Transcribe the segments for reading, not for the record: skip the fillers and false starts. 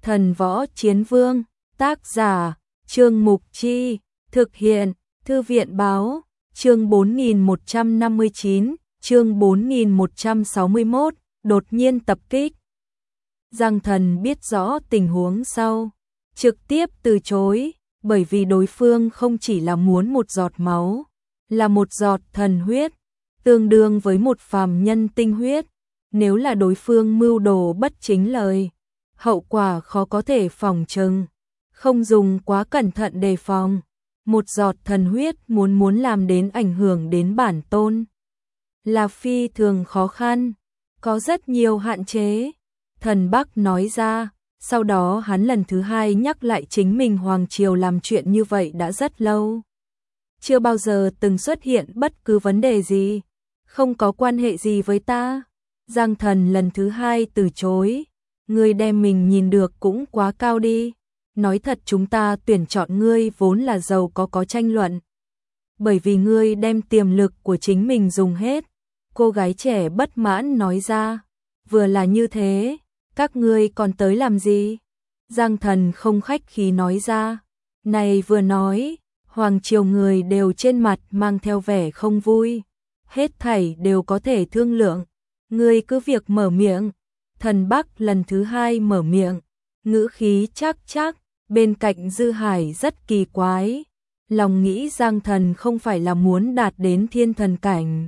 Thần Võ Chiến Vương, tác giả, Trương Mục Chi, thực hiện, Thư viện Báo, chương 4159, chương 4161, đột nhiên tập kích. Giang Thần biết rõ tình huống sau, trực tiếp từ chối, bởi vì đối phương không chỉ là muốn một giọt máu, là một giọt thần huyết, tương đương với một phàm nhân tinh huyết. Nếu là đối phương mưu đồ bất chính lời, hậu quả khó có thể phòng chừng, không dùng quá cẩn thận đề phòng. Một giọt thần huyết muốn làm đến ảnh hưởng đến bản tôn là phi thường khó khăn, có rất nhiều hạn chế. Thần Bắc nói ra, sau đó hắn lần thứ hai nhắc lại chính mình Hoàng Triều làm chuyện như vậy đã rất lâu. Chưa bao giờ từng xuất hiện bất cứ vấn đề gì, không có quan hệ gì với ta. Giang Thần lần thứ hai từ chối, ngươi đem mình nhìn được cũng quá cao đi. Nói thật chúng ta tuyển chọn ngươi vốn là giàu có tranh luận. Bởi vì ngươi đem tiềm lực của chính mình dùng hết. Cô gái trẻ bất mãn nói ra, vừa là như thế, các ngươi còn tới làm gì? Giang Thần không khách khí nói ra, này vừa nói, Hoàng Triều người đều trên mặt mang theo vẻ không vui. Hết thảy đều có thể thương lượng, ngươi cứ việc mở miệng. Thần Bắc lần thứ hai mở miệng, ngữ khí chắc, bên cạnh Dư Hải rất kỳ quái, lòng nghĩ Giang Thần không phải là muốn đạt đến thiên thần cảnh.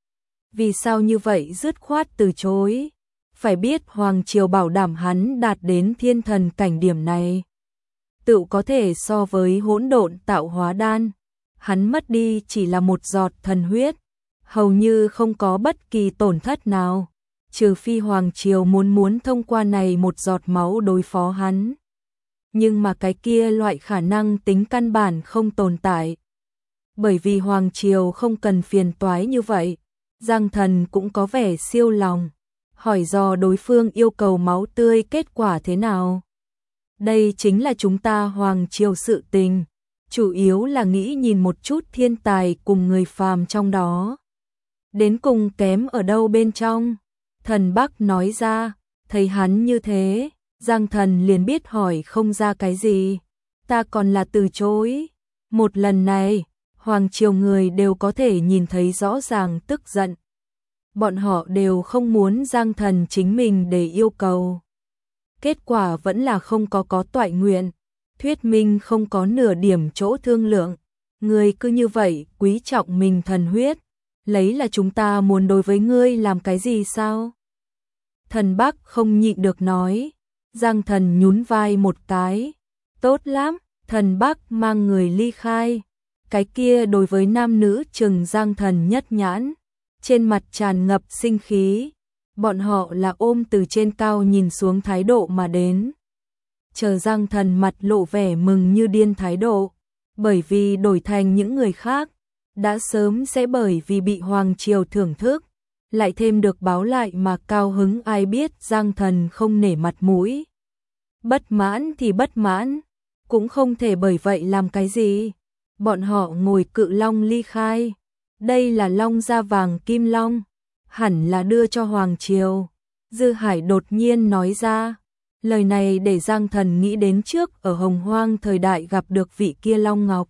Vì sao như vậy dứt khoát từ chối? Phải biết Hoàng Triều bảo đảm hắn đạt đến thiên thần cảnh điểm này, tự có thể so với hỗn độn tạo hóa đan. Hắn mất đi chỉ là một giọt thần huyết, hầu như không có bất kỳ tổn thất nào, trừ phi Hoàng Triều muốn thông qua này một giọt máu đối phó hắn. Nhưng mà cái kia loại khả năng tính căn bản không tồn tại. Bởi vì Hoàng Triều không cần phiền toái như vậy, Giang Thần cũng có vẻ siêu lòng, hỏi dò đối phương yêu cầu máu tươi kết quả thế nào. Đây chính là chúng ta Hoàng Triều sự tình, chủ yếu là nghĩ nhìn một chút thiên tài cùng người phàm trong đó. Đến cùng kém ở đâu bên trong? Thần Bắc nói ra, thấy hắn như thế, Giang Thần liền biết hỏi không ra cái gì, ta còn là từ chối. Một lần này, Hoàng Triều người đều có thể nhìn thấy rõ ràng tức giận. Bọn họ đều không muốn Giang Thần chính mình để yêu cầu. Kết quả vẫn là không có toại nguyện, thuyết minh không có nửa điểm chỗ thương lượng. Ngươi cứ như vậy quý trọng mình thần huyết, lấy là chúng ta muốn đối với ngươi làm cái gì sao? Thần Bắc không nhịn được nói. Giang Thần nhún vai một cái, tốt lắm. Thần Bắc mang người ly khai. Cái kia đối với nam nữ chừng Giang Thần nhất nhãn, trên mặt tràn ngập sinh khí. Bọn họ là ôm từ trên cao nhìn xuống thái độ mà đến. Chờ Giang Thần mặt lộ vẻ mừng như điên thái độ, bởi vì đổi thành những người khác, đã sớm sẽ bởi vì bị Hoàng Triều thưởng thức, lại thêm được báo lại mà cao hứng. Ai biết Giang Thần không nể mặt mũi. Bất mãn thì bất mãn, cũng không thể bởi vậy làm cái gì. Bọn họ ngồi cự long ly khai. Đây là long da vàng kim long, hẳn là đưa cho Hoàng Triều. Dư Hải đột nhiên nói ra, lời này để Giang Thần nghĩ đến trước ở Hồng Hoang thời đại gặp được vị kia Long Ngọc.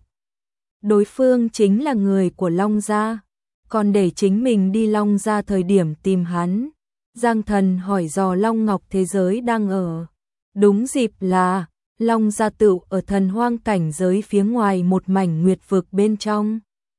Đối phương chính là người của Long gia, còn để chính mình đi Long gia thời điểm tìm hắn. Giang Thần hỏi dò Long Ngọc thế giới đang ở. Đúng dịp là Long gia tựu ở thần hoang cảnh giới phía ngoài một mảnh nguyệt vực bên trong.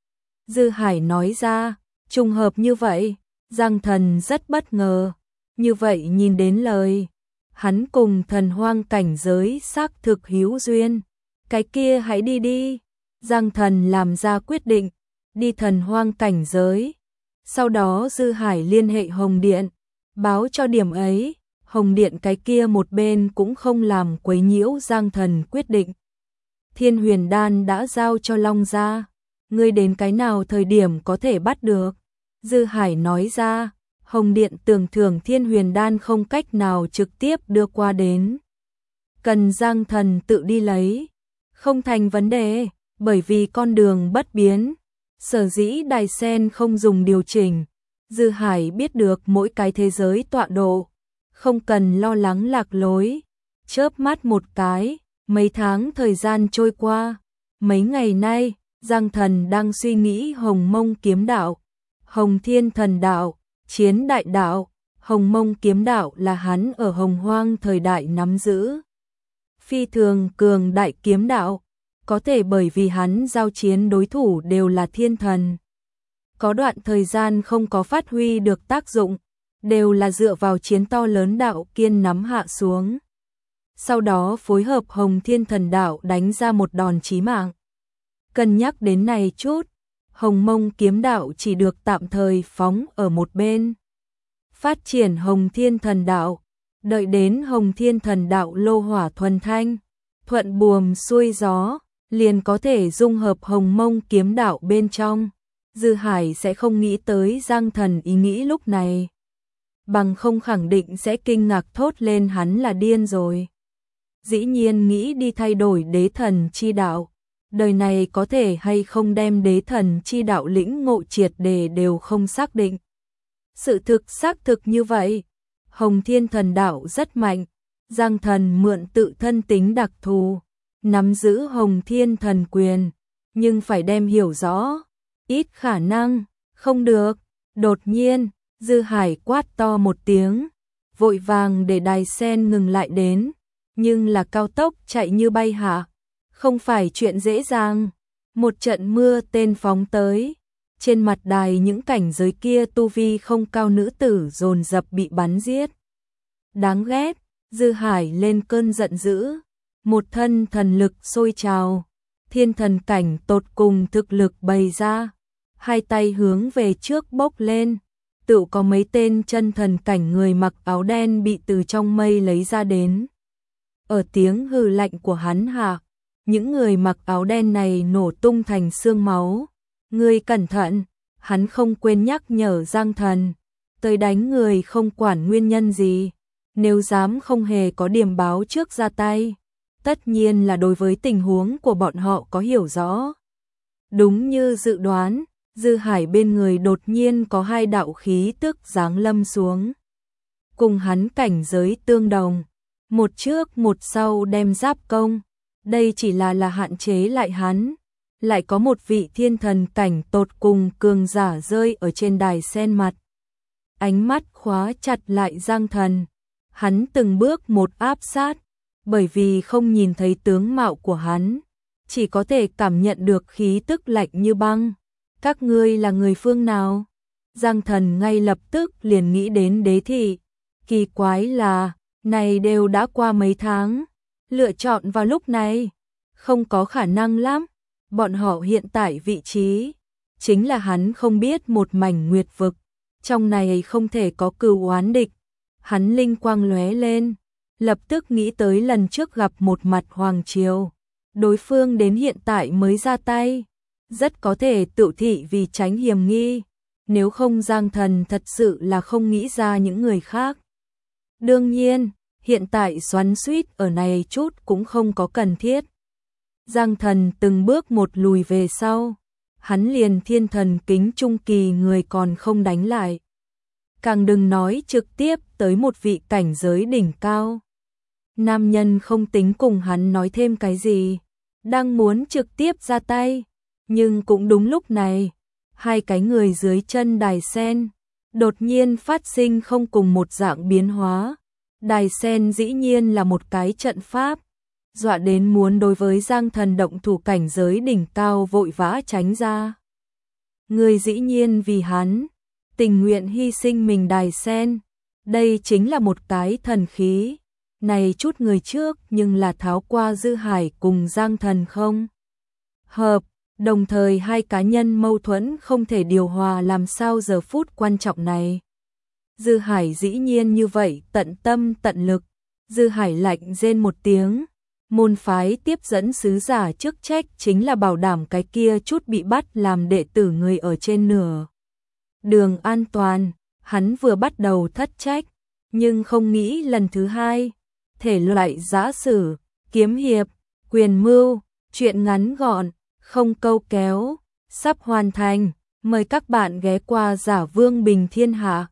Dư Hải nói ra, trùng hợp như vậy. Giang Thần rất bất ngờ. Như vậy nhìn đến lời, hắn cùng thần hoang cảnh giới xác thực hữu duyên. Cái kia hãy đi đi. Giang Thần làm ra quyết định, đi thần hoang cảnh giới. Sau đó Dư Hải liên hệ Hồng Điện, báo cho điểm ấy. Hồng Điện cái kia một bên cũng không làm quấy nhiễu Giang Thần quyết định. Thiên Huyền Đan đã giao cho Long gia, ngươi đến cái nào thời điểm có thể bắt được? Dư Hải nói ra, Hồng Điện tưởng thưởng Thiên Huyền Đan không cách nào trực tiếp đưa qua đến, cần Giang Thần tự đi lấy. Không thành vấn đề, bởi vì con đường bất biến, sở dĩ đài sen không dùng điều chỉnh. Dư Hải biết được mỗi cái thế giới tọa độ, không cần lo lắng lạc lối, Chớp mắt một cái, mấy tháng thời gian trôi qua, mấy ngày nay, Giang Thần đang suy nghĩ Hồng Mông kiếm đạo, Hồng Thiên thần đạo, Chiến đại đạo. Hồng Mông kiếm đạo là hắn ở Hồng Hoang thời đại nắm giữ. Phi thường cường đại kiếm đạo, có thể bởi vì hắn giao chiến đối thủ đều là thiên thần. Có đoạn thời gian không có phát huy được tác dụng, đều là dựa vào chiến to lớn đạo kiên nắm hạ xuống. Sau đó phối hợp Hồng Thiên thần đạo đánh ra một đòn chí mạng. Cân nhắc đến này chút, Hồng Mông kiếm đạo chỉ được tạm thời phóng ở một bên. Phát triển Hồng Thiên thần đạo, đợi đến Hồng Thiên thần đạo lô hỏa thuần thanh, thuận buồm xuôi gió, liền có thể dung hợp Hồng Mông kiếm đạo bên trong. Dư Hải sẽ không nghĩ tới Giang Thần ý nghĩ lúc này. Bằng không khẳng định sẽ kinh ngạc thốt lên hắn là điên rồi. Dĩ nhiên nghĩ đi thay đổi đế thần chi đạo. Đời này có thể hay không đem đế thần chi đạo lĩnh ngộ triệt để đều không xác định. Sự thực xác thực như vậy, Hồng Thiên thần đạo rất mạnh, Giang Thần mượn tự thân tính đặc thù, nắm giữ Hồng Thiên thần quyền, nhưng phải đem hiểu rõ, ít khả năng, không được. Đột nhiên, Dư Hải quát to một tiếng, vội vàng để đài sen ngừng lại đến, nhưng là cao tốc chạy như bay hạ, không phải chuyện dễ dàng. Một trận mưa tên phóng tới, trên mặt đài những cảnh giới kia tu vi không cao nữ tử dồn dập bị bắn giết. Đáng ghét, Dư Hải lên cơn giận dữ, một thân thần lực sôi trào, thiên thần cảnh tột cùng thực lực bày ra, hai tay hướng về trước bốc lên, tự có mấy tên chân thần cảnh người mặc áo đen bị từ trong mây lấy ra đến. Ở tiếng hừ lạnh của hắn hạ, những người mặc áo đen này nổ tung thành xương máu. Ngươi cẩn thận, hắn không quên nhắc nhở Giang Thần, tới đánh người không quản nguyên nhân gì, nếu dám không hề có điểm báo trước ra tay, tất nhiên là đối với tình huống của bọn họ có hiểu rõ. Đúng như dự đoán, Dư Hải bên người đột nhiên có hai đạo khí tức giáng lâm xuống. Cùng hắn cảnh giới tương đồng, một trước một sau đem giáp công, đây chỉ là hạn chế lại hắn. Lại có một vị thiên thần cảnh tột cùng cường giả rơi ở trên đài sen mặt. Ánh mắt khóa chặt lại Giang Thần, hắn từng bước một áp sát, bởi vì không nhìn thấy tướng mạo của hắn, chỉ có thể cảm nhận được khí tức lạnh như băng. Các ngươi là người phương nào? Giang Thần ngay lập tức liền nghĩ đến đế thị. Kỳ quái là, này đều đã qua mấy tháng, lựa chọn vào lúc này, không có khả năng lắm. Bọn họ hiện tại vị trí, chính là hắn không biết một mảnh nguyệt vực, trong này không thể có cừu oán địch. Hắn linh quang lóe lên, lập tức nghĩ tới lần trước gặp một mặt Hoàng Triều. Đối phương đến hiện tại mới ra tay, rất có thể tự thị vì tránh hiểm nghi, nếu không Giang Thần thật sự là không nghĩ ra những người khác. Đương nhiên, hiện tại xoắn xuýt ở này chút cũng không có cần thiết. Giang Thần từng bước một lùi về sau, hắn liền thiên thần kính trung kỳ người còn không đánh lại. Càng đừng nói trực tiếp tới một vị cảnh giới đỉnh cao. Nam nhân không tính cùng hắn nói thêm cái gì, đang muốn trực tiếp ra tay, nhưng cũng đúng lúc này, hai cái người dưới chân đài sen đột nhiên phát sinh không cùng một dạng biến hóa. Đài sen dĩ nhiên là một cái trận pháp, dọa đến muốn đối với Giang Thần động thủ cảnh giới đỉnh cao vội vã tránh ra. Người dĩ nhiên vì hắn, tình nguyện hy sinh mình đài sen, đây chính là một cái thần khí. Này chút người trước nhưng là tháo qua Dư Hải cùng Giang Thần không hợp, đồng thời hai cá nhân mâu thuẫn không thể điều hòa làm sao giờ phút quan trọng này. Dư Hải dĩ nhiên như vậy tận tâm tận lực. Dư Hải lạnh rên một tiếng, môn phái tiếp dẫn sứ giả chức trách chính là bảo đảm cái kia chút bị bắt làm đệ tử người ở trên nửa đường an toàn. Hắn vừa bắt đầu thất trách, nhưng không nghĩ lần thứ hai, thể loại giã sử, kiếm hiệp, quyền mưu, chuyện ngắn gọn, không câu kéo, sắp hoàn thành. Mời các bạn ghé qua Giả Vương Bình Thiên Hạ.